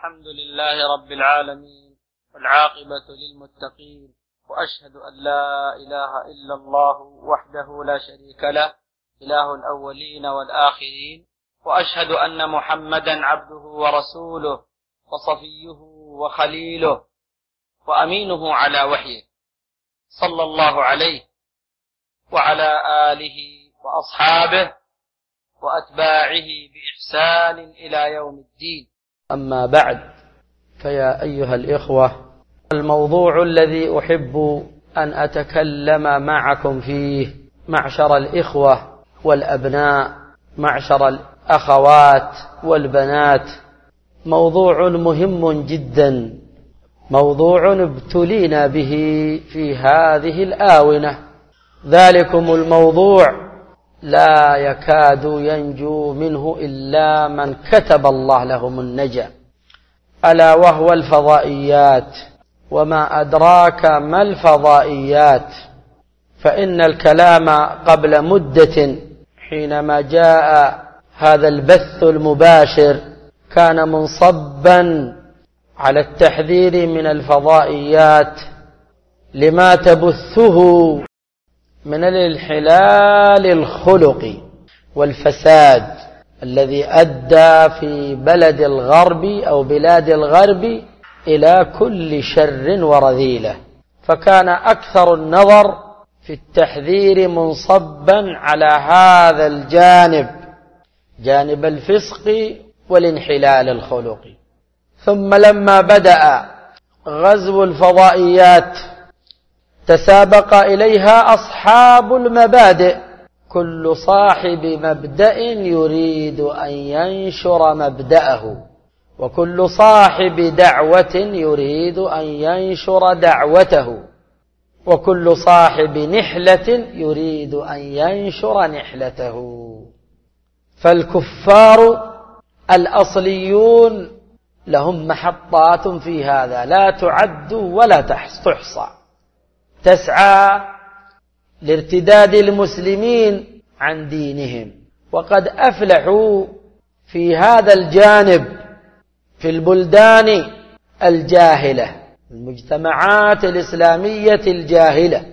الحمد لله رب العالمين والعاقبة للمتقين، وأشهد أن لا إله إلا الله وحده لا شريك له إله الأولين والآخرين، وأشهد أن محمدا عبده ورسوله وصفيه وخليله وأمينه على وحيه، صلى الله عليه وعلى آله وأصحابه وأتباعه بإحسان إلى يوم الدين. أما بعد، فيا أيها الإخوة، الموضوع الذي أحب أن أتكلم معكم فيه معشر الإخوة والأبناء، معشر الأخوات والبنات، موضوع مهم جدا، موضوع ابتلينا به في هذه الآونة. ذلكم الموضوع لا يكاد ينجو منه إلا من كتب الله لهم النجاة، ألا وهو الفضائيات. وما أدراك ما الفضائيات؟ فإن الكلام قبل مدة حينما جاء هذا البث المباشر كان منصبا على التحذير من الفضائيات لما تبثه من الانحلال الخلقي والفساد الذي أدى في بلد الغرب أو بلاد الغرب إلى كل شر ورذيلة. فكان أكثر النظر في التحذير منصبا على هذا الجانب، جانب الفسق والانحلال الخلقي. ثم لما بدأ غزو الفضائيات تسابق إليها أصحاب المبادئ، كل صاحب مبدأ يريد أن ينشر مبدأه، وكل صاحب دعوة يريد أن ينشر دعوته، وكل صاحب نحلة يريد أن ينشر نحلته. فالكفار الأصليون لهم محطات في هذا لا تعد ولا تحصى، تسعى لارتداد المسلمين عن دينهم، وقد أفلحوا في هذا الجانب في البلدان الجاهلة، المجتمعات الإسلامية الجاهلة.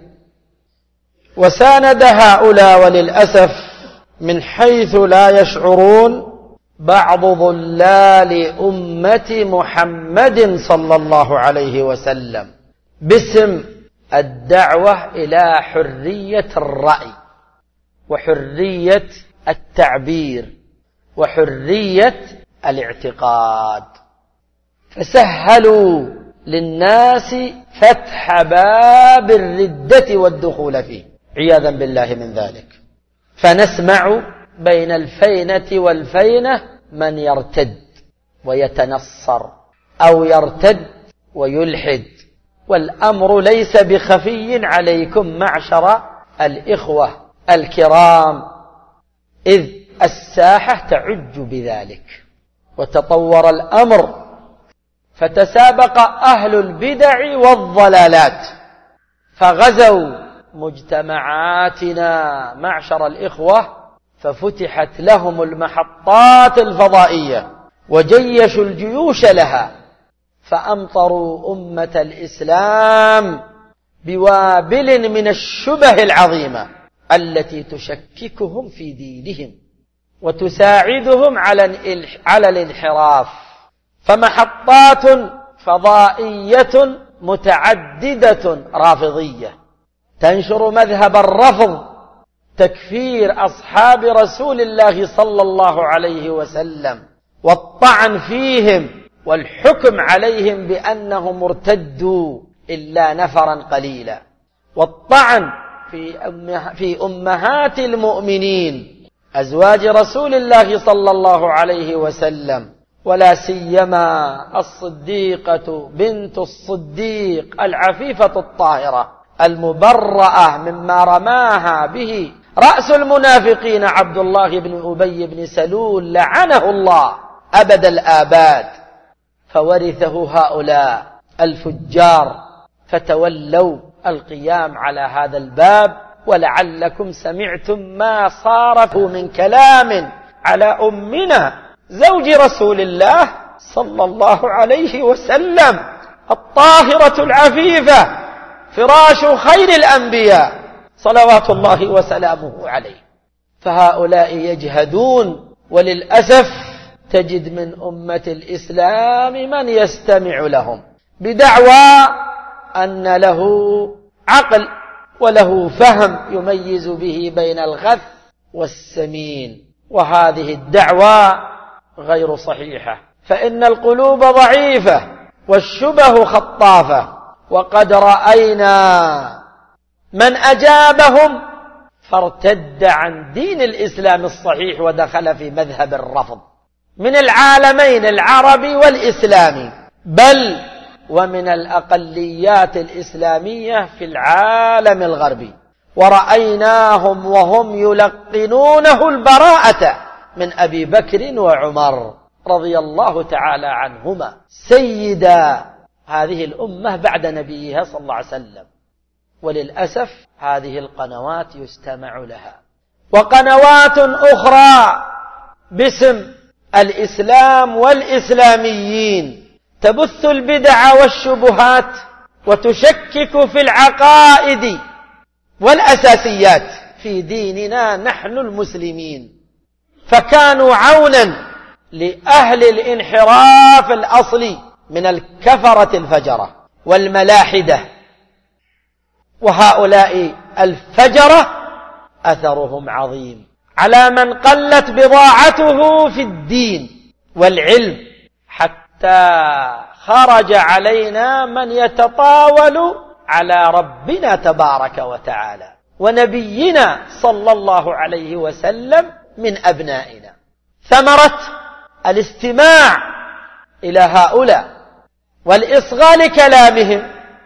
وساند هؤلاء وللأسف من حيث لا يشعرون بعض ضلال أمة محمد صلى الله عليه وسلم باسم الدعوة إلى حرية الرأي وحرية التعبير وحرية الاعتقاد، فسهلوا للناس فتح باب الردة والدخول فيه عياذا بالله من ذلك. فنسمع بين الفينة والفينة من يرتد ويتنصر أو يرتد ويلحد، والأمر ليس بخفي عليكم معشر الإخوة الكرام، إذ الساحة تعج بذلك. وتطور الأمر فتسابق أهل البدع والضلالات فغزوا مجتمعاتنا معشر الإخوة، ففتحت لهم المحطات الفضائية وجيشوا الجيوش لها، فأمطروا أمة الإسلام بوابل من الشبه العظيمة التي تشككهم في دينهم وتساعدهم على الانحراف. فمحطات فضائية متعددة رافضية تنشر مذهب الرفض، تكفير أصحاب رسول الله صلى الله عليه وسلم والطعن فيهم والحكم عليهم بأنهم ارتدوا إلا نفرا قليلا، والطعن في أمهات المؤمنين أزواج رسول الله صلى الله عليه وسلم، ولا سيما الصديقة بنت الصديق العفيفة الطاهرة المبرأة مما رماها به رأس المنافقين عبد الله بن أبي بن سلول لعنه الله أبد الآباد. فورثه هؤلاء الفجار فتولوا القيام على هذا الباب. ولعلكم سمعتم ما صار من كلام على أمنا زوج رسول الله صلى الله عليه وسلم الطاهرة العفيفة فراش خير الأنبياء صلوات الله وسلامه عليه. فهؤلاء يجهدون، وللأسف تجد من أمة الإسلام من يستمع لهم بدعوى أن له عقل وله فهم يميز به بين الغث والسمين، وهذه الدعوى غير صحيحة، فإن القلوب ضعيفة والشبه خطافة. وقد رأينا من أجابهم فارتد عن دين الإسلام الصحيح ودخل في مذهب الرفض من العالمين العربي والإسلامي، بل ومن الأقليات الإسلامية في العالم الغربي. ورأيناهم وهم يلقنونه البراءة من أبي بكر وعمر رضي الله تعالى عنهما سيدا هذه الأمة بعد نبيها صلى الله عليه وسلم. وللأسف هذه القنوات يستمع لها، وقنوات أخرى باسم الإسلام والإسلاميين تبث البدع والشبهات وتشكك في العقائد والأساسيات في ديننا نحن المسلمين، فكانوا عونا لأهل الانحراف الأصلي من الكفرة الفجرة والملاحدة. وهؤلاء الفجرة أثرهم عظيم على من قلت بضاعته في الدين والعلم، حتى خرج علينا من يتطاول على ربنا تبارك وتعالى ونبينا صلى الله عليه وسلم من أبنائنا. ثمرة الاستماع إلى هؤلاء والإصغاء لكلامهم.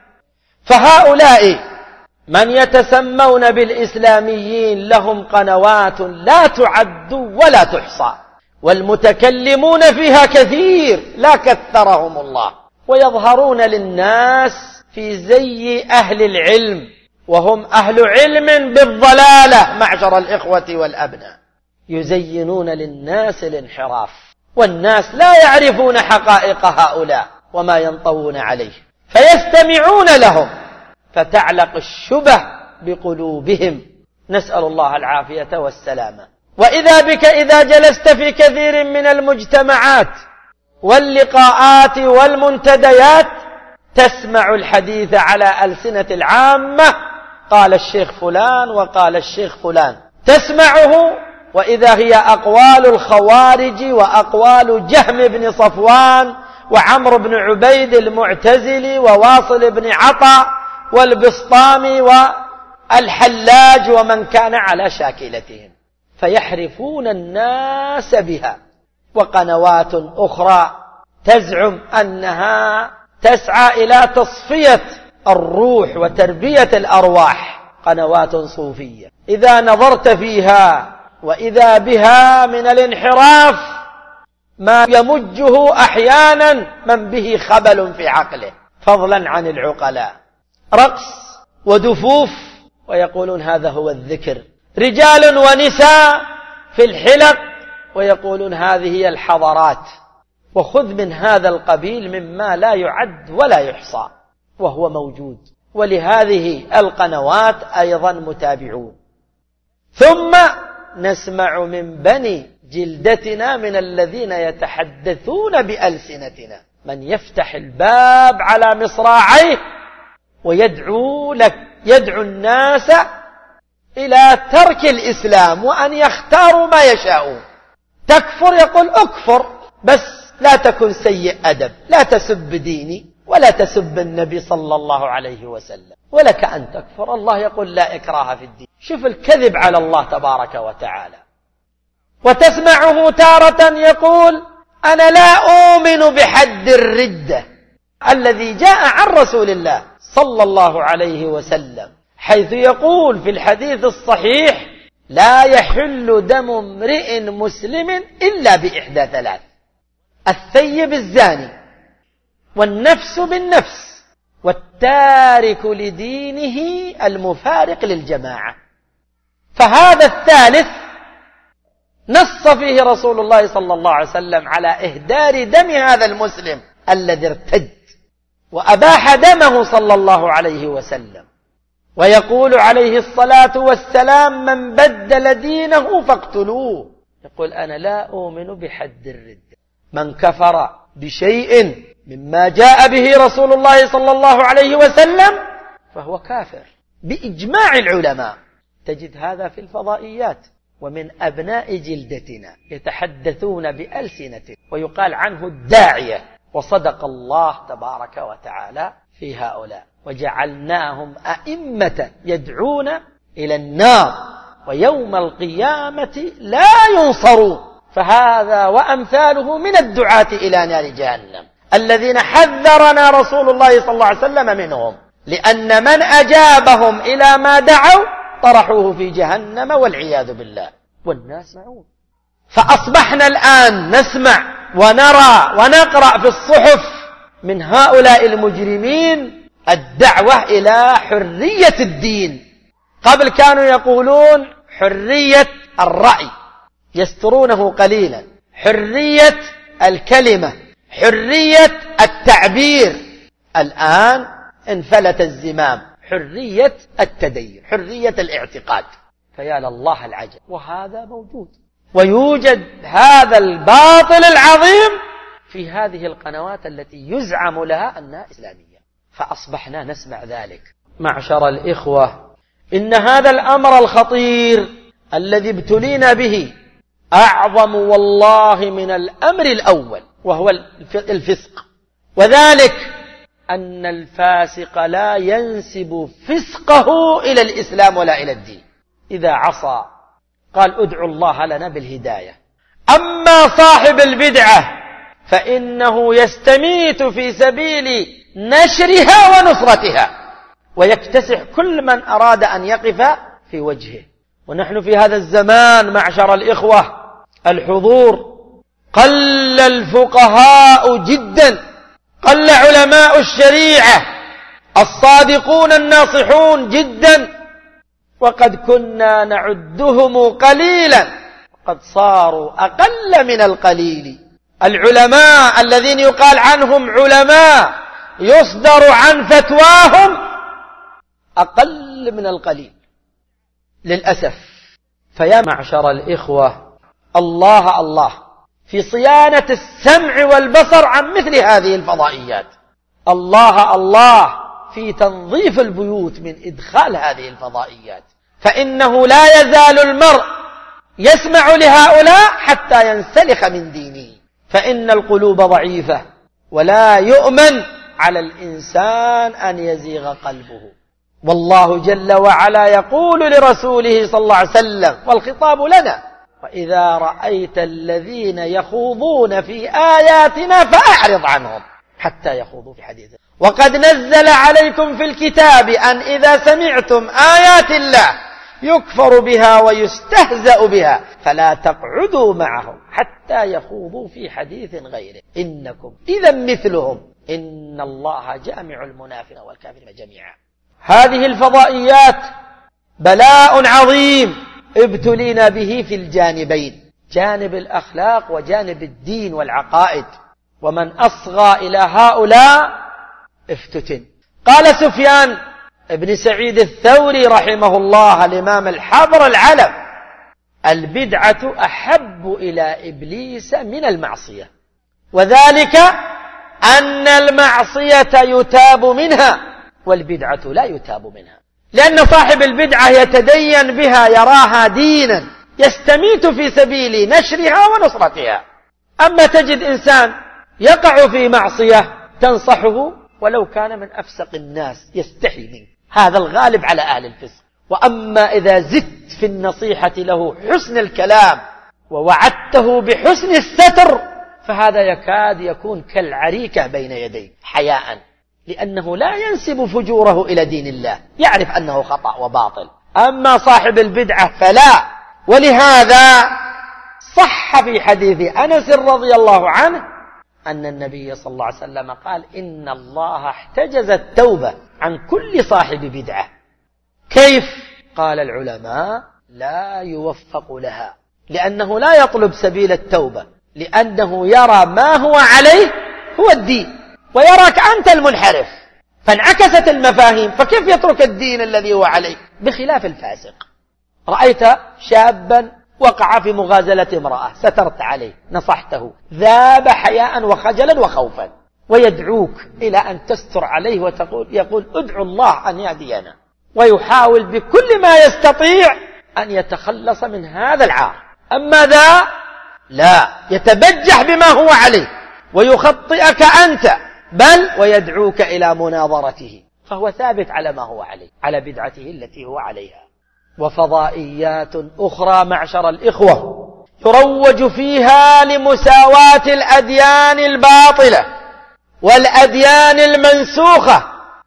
فهؤلاء من يتسمون بالإسلاميين لهم قنوات لا تعد ولا تحصى، والمتكلمون فيها كثير لا كثرهم الله، ويظهرون للناس في زي أهل العلم، وهم أهل علم بالضلالة معشر الإخوة والأبناء، يزينون للناس الانحراف، والناس لا يعرفون حقائق هؤلاء وما ينطوون عليه، فيستمعون لهم فتعلق الشبه بقلوبهم، نسأل الله العافية والسلامة. وإذا بك إذا جلست في كثير من المجتمعات واللقاءات والمنتديات تسمع الحديث على ألسنة العامة، قال الشيخ فلان وقال الشيخ فلان، تسمعه وإذا هي أقوال الخوارج وأقوال جهم بن صفوان وعمر بن عبيد المعتزلي وواصل بن عطا والبسطامي والحلاج ومن كان على شاكلتهم، فيحرفون الناس بها. وقنوات أخرى تزعم أنها تسعى إلى تصفية الروح وتربية الأرواح، قنوات صوفية إذا نظرت فيها وإذا بها من الانحراف ما يمجه أحيانا من به خبل في عقله فضلا عن العقلاء، رقص ودفوف، ويقولون هذا هو الذكر، رجال ونساء في الحلق ويقولون هذه هي الحضارات، وخذ من هذا القبيل مما لا يعد ولا يحصى وهو موجود. ولهذه القنوات أيضا متابعون. ثم نسمع من بني جلدتنا من الذين يتحدثون بألسنتنا من يفتح الباب على مصراعيه ويدعو الناس إلى ترك الإسلام وأن يختاروا ما يشاءون. تكفر يقول أكفر، بس لا تكن سيء أدب، لا تسب ديني ولا تسب النبي صلى الله عليه وسلم، ولك أن تكفر. الله يقول لا إكراه في الدين. شوف الكذب على الله تبارك وتعالى. وتسمعه تارة يقول أنا لا أؤمن بحد الردة الذي جاء عن رسول الله صلى الله عليه وسلم، حيث يقول في الحديث الصحيح لا يحل دم امرئ مسلم إلا بإحدى ثلاث: الثيب الزاني، والنفس بالنفس، والتارك لدينه المفارق للجماعة. فهذا الثالث نص فيه رسول الله صلى الله عليه وسلم على إهدار دم هذا المسلم الذي ارتد، وأباح دمه صلى الله عليه وسلم، ويقول عليه الصلاة والسلام: من بدل دينه فاقتلوه. يقول: أنا لا أؤمن بحد الردة. من كفر بشيء مما جاء به رسول الله صلى الله عليه وسلم فهو كافر بإجماع العلماء. تجد هذا في الفضائيات، ومن أبناء جلدتنا يتحدثون بألسنة ويقال عنه الداعية. وصدق الله تبارك وتعالى في هؤلاء: وجعلناهم أئمة يدعون إلى النار ويوم القيامة لا ينصرون. فهذا وأمثاله من الدعاة إلى نار جهنم الذين حذرنا رسول الله صلى الله عليه وسلم منهم، لأن من أجابهم إلى ما دعوا طرحوه في جهنم والعياذ بالله، والناس معون. فأصبحنا الآن نسمع ونرى ونقرأ في الصحف من هؤلاء المجرمين الدعوة إلى حرية الدين. قبل كانوا يقولون حرية الرأي، يسترونه قليلا، حرية الكلمة، حرية التعبير. الآن انفلت الزمام، حرية التدين، حرية الاعتقاد. فيا لله العجب. وهذا موجود، ويوجد هذا الباطل العظيم في هذه القنوات التي يزعم لها أنها إسلامية. فأصبحنا نسمع ذلك. معشر الإخوة، إن هذا الأمر الخطير الذي ابتلينا به أعظم والله من الأمر الأول، وهو الفسق. وذلك أن الفاسق لا ينسب فسقه إلى الإسلام ولا إلى الدين. إذا عصى قال: ادعوا الله لنا بالهداية. أما صاحب البدعة فإنه يستميت في سبيل نشرها ونصرتها، ويكتسح كل من أراد أن يقف في وجهه. ونحن في هذا الزمان معشر الإخوة الحضور قل الفقهاء جدا، قل علماء الشريعة الصادقون الناصحون جدا، وقد كنا نعدهم قليلا قد صاروا أقل من القليل. العلماء الذين يقال عنهم علماء يصدر عن فتواهم أقل من القليل للأسف. فيا معشر الإخوة، الله الله في صيانة السمع والبصر عن مثل هذه الفضائيات، الله الله في تنظيف البيوت من إدخال هذه الفضائيات. فإنه لا يزال المرء يسمع لهؤلاء حتى ينسلخ من دينه، فإن القلوب ضعيفة ولا يؤمن على الإنسان أن يزيغ قلبه. والله جل وعلا يقول لرسوله صلى الله عليه وسلم، والخطاب لنا: وإذا رأيت الذين يخوضون في آياتنا فأعرض عنهم حتى يخوضوا في حديث. وقد نزل عليكم في الكتاب أن إذا سمعتم آيات الله يكفر بها ويستهزأ بها فلا تقعدوا معهم حتى يخوضوا في حديث غيره إنكم إذا مثلهم إن الله جامع المنافقين والكافرين جميعا. هذه الفضائيات بلاء عظيم ابتلينا به في الجانبين، جانب الأخلاق وجانب الدين والعقائد. ومن أصغى إلى هؤلاء افتتن. قال سفيان ابن سعيد الثوري رحمه الله الإمام الحبر العلم: البدعة أحب إلى إبليس من المعصية، وذلك أن المعصية يتاب منها والبدعة لا يتاب منها، لأن صاحب البدعة يتدين بها، يراها دينا، يستميت في سبيل نشرها ونصرتها. أما تجد إنسان يقع في معصية تنصحه ولو كان من أفسق الناس يستحي منه، هذا الغالب على أهل الفسق. وأما إذا زدت في النصيحة له حسن الكلام ووعدته بحسن الستر فهذا يكاد يكون كالعريكة بين يديه حياء، لأنه لا ينسب فجوره إلى دين الله، يعرف أنه خطأ وباطل. أما صاحب البدعة فلا. ولهذا صح في حديث أنس رضي الله عنه أن النبي صلى الله عليه وسلم قال: إن الله احتجز التوبة عن كل صاحب بدعة. كيف؟ قال العلماء: لا يوفق لها لأنه لا يطلب سبيل التوبة، لأنه يرى ما هو عليه هو الدين، ويراك أنت المنحرف، فانعكست المفاهيم، فكيف يترك الدين الذي هو عليه؟ بخلاف الفاسق. رأيت شابا وقع في مغازلة امرأة، سترت عليه، نصحته، ذاب حياء وخجلا وخوفا، ويدعوك إلى أن تستر عليه يقول ادعو الله أن يهدينا، ويحاول بكل ما يستطيع أن يتخلص من هذا العار. أما ذا لا، يتبجح بما هو عليه ويخطئك أنت، بل ويدعوك إلى مناظرته، فهو ثابت على ما هو عليه، على بدعته التي هو عليها. وفضائيات أخرى معشر الإخوة يروج فيها لمساواة الأديان الباطلة والأديان المنسوخة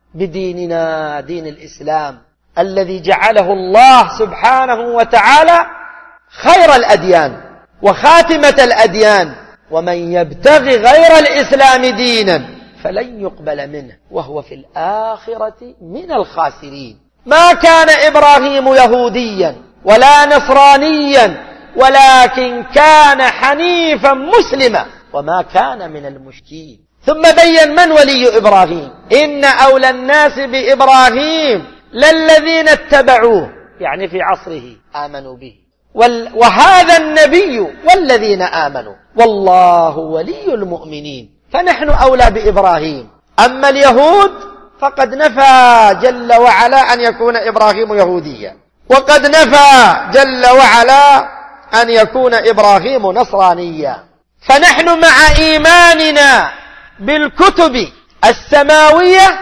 بديننا، دين الإسلام الذي جعله الله سبحانه وتعالى خير الأديان وخاتمة الأديان، ومن يبتغي غير الإسلام دينا فلن يقبل منه وهو في الآخرة من الخاسرين. ما كان إبراهيم يهوديا ولا نصرانيا، ولكن كان حنيفا مسلما وما كان من المشركين. ثم بين من ولي إبراهيم: إن أولى الناس بإبراهيم للذين اتبعوه، يعني في عصره آمنوا به، وهذا النبي والذين آمنوا والله ولي المؤمنين. فنحن أولى بإبراهيم. أما اليهود فقد نفى جل وعلا أن يكون إبراهيم يهوديا، وقد نفى جل وعلا أن يكون إبراهيم نصرانيا. فنحن مع إيماننا بالكتب السماوية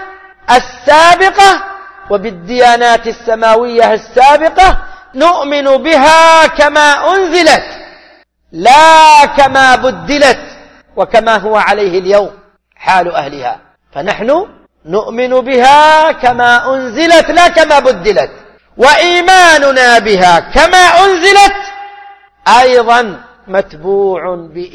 السابقة وبالديانات السماوية السابقة نؤمن بها كما أنزلت، لا كما بدلت وكما هو عليه اليوم حال أهلها. فنحن نؤمن بها كما أنزلت لا كما بدلت، وإيماننا بها كما أنزلت أيضا متبوع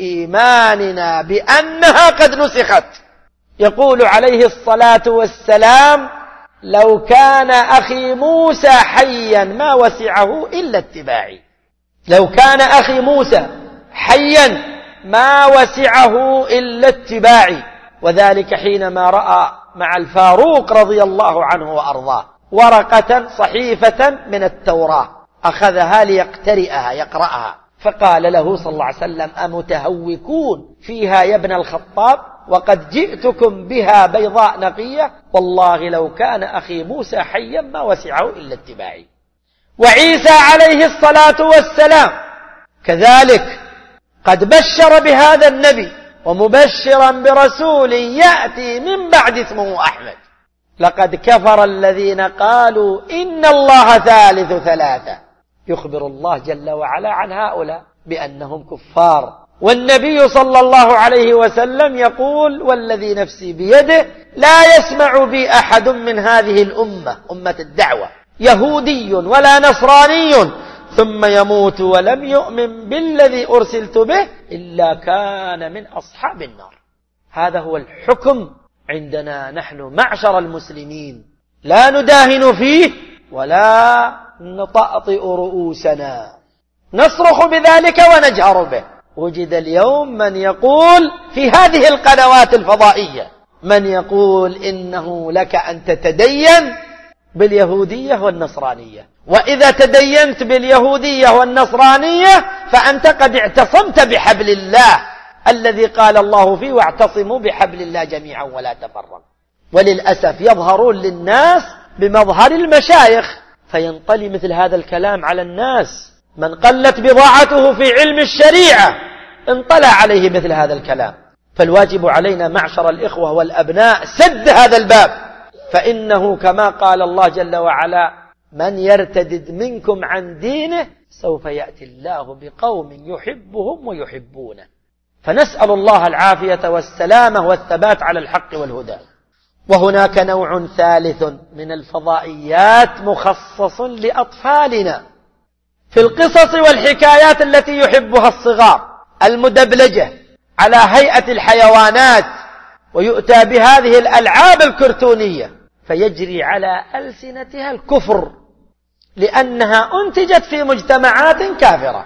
بإيماننا بأنها قد نسخت. يقول عليه الصلاة والسلام: لو كان أخي موسى حيا ما وسعه إلا اتباعي. لو كان أخي موسى حيا ما وسعه إلا اتباعي. وذلك حينما رأى مع الفاروق رضي الله عنه وأرضاه ورقة صحيفة من التوراة، أخذها ليقترئها يقرأها، فقال له صلى الله عليه وسلم: أمتهوكون فيها يا ابن الخطاب وقد جئتكم بها بيضاء نقية، والله لو كان أخي موسى حيا ما وسعه إلا اتباعي. وعيسى عليه الصلاة والسلام كذلك قد بشر بهذا النبي ومبشرا برسول يأتي من بعد اسمه أحمد. لقد كفر الذين قالوا إن الله ثالث ثلاثة. يخبر الله جل وعلا عن هؤلاء بأنهم كفار، والنبي صلى الله عليه وسلم يقول: والذي نفسي بيده لا يسمع بي أحد من هذه الأمة، أمة الدعوة، يهودي ولا نصراني ثم يموت ولم يؤمن بالذي أرسلت به إلا كان من أصحاب النار. هذا هو الحكم عندنا نحن معشر المسلمين، لا نداهن فيه ولا نطأطئ رؤوسنا، نصرخ بذلك ونجهر به. وجد اليوم من يقول في هذه القنوات الفضائية، من يقول إنه لك أن تتدين باليهودية والنصرانية، وإذا تدينت باليهودية والنصرانية فأنت قد اعتصمت بحبل الله الذي قال الله فيه: واعتصموا بحبل الله جميعا ولا تفرقوا. وللأسف يظهرون للناس بمظهر المشايخ، فينطلي مثل هذا الكلام على الناس. من قلت بضاعته في علم الشريعة انطلع عليه مثل هذا الكلام. فالواجب علينا معشر الإخوة والأبناء سد هذا الباب، فإنه كما قال الله جل وعلا: من يرتدد منكم عن دينه سوف يأتي الله بقوم يحبهم ويحبونه. فنسأل الله العافية والسلامة والثبات على الحق والهدى. وهناك نوع ثالث من الفضائيات مخصص لأطفالنا في القصص والحكايات التي يحبها الصغار، المدبلجة على هيئة الحيوانات، ويؤتى بهذه الألعاب الكرتونية فيجري على ألسنتها الكفر، لأنها أنتجت في مجتمعات كافرة.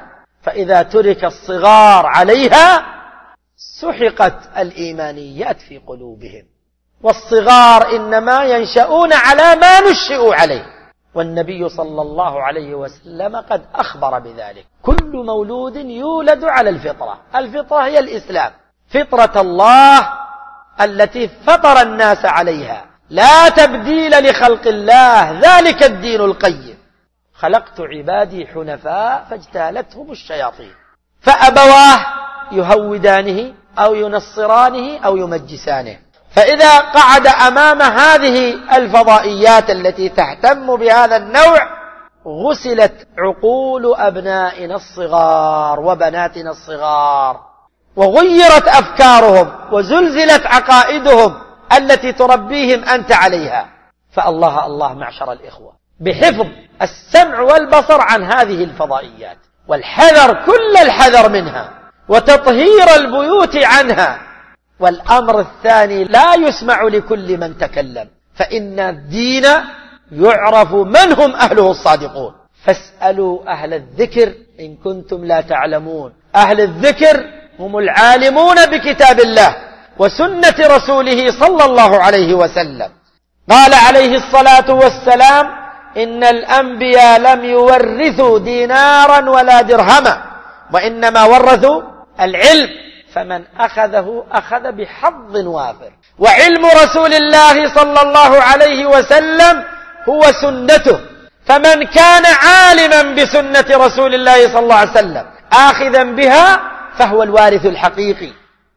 فإذا ترك الصغار عليها سحقت الإيمانيات في قلوبهم، والصغار إنما ينشؤون على ما نشئوا عليه، والنبي صلى الله عليه وسلم قد أخبر بذلك: كل مولود يولد على الفطرة. الفطرة هي الإسلام، فطرة الله التي فطر الناس عليها، لا تبديل لخلق الله، ذلك الدين القيم. خلقت عبادي حنفاء فاجتالتهم الشياطين، فأبواه يهودانه أو ينصرانه أو يمجسانه. فإذا قعد أمام هذه الفضائيات التي تهتم بهذا النوع غسلت عقول أبنائنا الصغار وبناتنا الصغار، وغيرت أفكارهم وزلزلت عقائدهم التي تربيهم أنت عليها. فالله الله معشر الإخوة بحفظ السمع والبصر عن هذه الفضائيات، والحذر كل الحذر منها، وتطهير البيوت عنها. والأمر الثاني: لا يسمع لكل من تكلم، فإن الدين يعرف من هم أهله الصادقون. فاسألوا أهل الذكر إن كنتم لا تعلمون. أهل الذكر هم العالمون بكتاب الله وسنة رسوله صلى الله عليه وسلم. قال عليه الصلاة والسلام: إن الأنبياء لم يورثوا دينارا ولا درهما، وإنما ورثوا العلم، فمن أخذه أخذ بحظ وافر. وعلم رسول الله صلى الله عليه وسلم هو سنته، فمن كان عالما بسنة رسول الله صلى الله عليه وسلم آخذا بها فهو الوارث الحقيقي.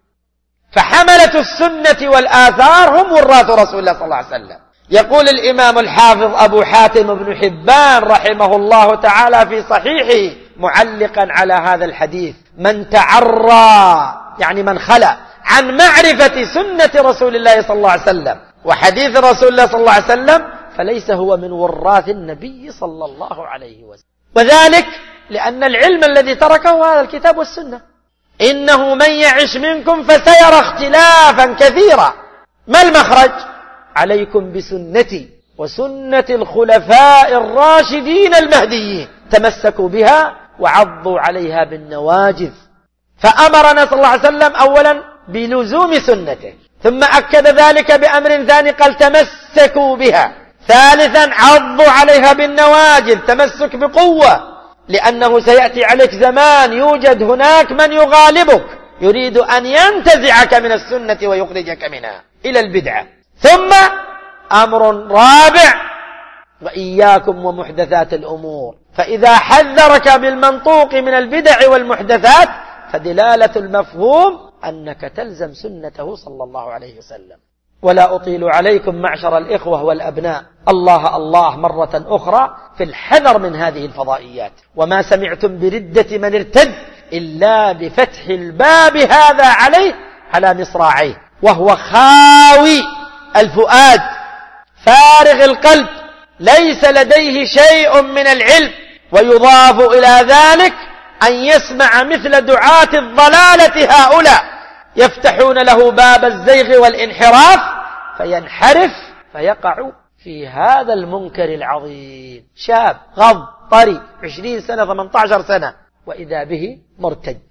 فحملة السنة والآثار هم وراث رسول الله صلى الله عليه وسلم. يقول الإمام الحافظ أبو حاتم بن حبان رحمه الله تعالى في صحيحه معلقا على هذا الحديث: من تعرى، يعني من خلى عن معرفة سنة رسول الله صلى الله عليه وسلم وحديث رسول الله صلى الله عليه وسلم فليس هو من وراث النبي صلى الله عليه وسلم. وذلك لأن العلم الذي تركه هذا الكتاب والسنة. إنه من يعش منكم فسيرى اختلافا كثيرا. ما المخرج؟ عليكم بسنتي وسنة الخلفاء الراشدين المهديين، تمسكوا بها وعضوا عليها بالنواجذ. فأمرنا صلى الله عليه وسلم أولا بلزوم سنته، ثم أكد ذلك بأمر ثاني قال: تمسكوا بها. ثالثا: عضوا عليها بالنواجذ، تمسك بقوة، لأنه سيأتي عليك زمان يوجد هناك من يغالبك يريد أن ينتزعك من السنة ويخرجك منها إلى البدعة. ثم أمر رابع: وإياكم ومحدثات الأمور. فإذا حذرك بالمنطوق من البدع والمحدثات فدلالة المفهوم أنك تلزم سنته صلى الله عليه وسلم. ولا أطيل عليكم معشر الإخوة والأبناء، الله مرة أخرى في الحذر من هذه الفضائيات. وما سمعتم بردة من ارتد إلا بفتح الباب هذا عليه على مصراعيه، وهو خاوي الفؤاد فارغ القلب، ليس لديه شيء من العلم. ويضاف إلى ذلك أن يسمع مثل دعاة الضلالة هؤلاء يفتحون له باب الزيغ والانحراف فينحرف فيقع في هذا المنكر العظيم. شاب غض طري 20 سنة 18 سنة وإذا به مرتد.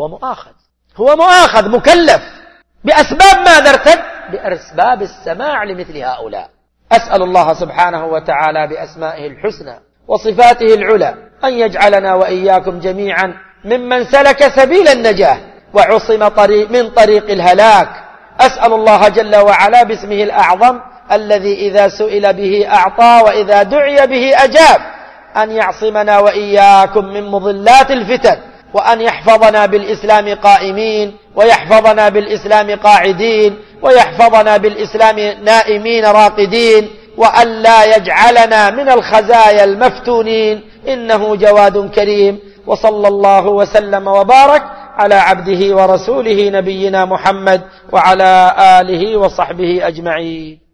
هو مؤاخذ مكلف بأسباب ماذا ارتد؟ بأسباب السماع لمثل هؤلاء. أسأل الله سبحانه وتعالى بأسمائه الحسنى وصفاته العلى أن يجعلنا وإياكم جميعا ممن سلك سبيل النجاة وعصم من طريق الهلاك. أسأل الله جل وعلا باسمه الأعظم الذي إذا سئل به أعطى وإذا دعي به أجاب أن يعصمنا وإياكم من مضلات الفتن، وأن يحفظنا بالإسلام قائمين، ويحفظنا بالإسلام قاعدين، ويحفظنا بالإسلام نائمين راقدين، وأن لا يجعلنا من الخزايا المفتونين، إنه جواد كريم. وصلى الله وسلم وبارك على عبده ورسوله نبينا محمد وعلى آله وصحبه أجمعين.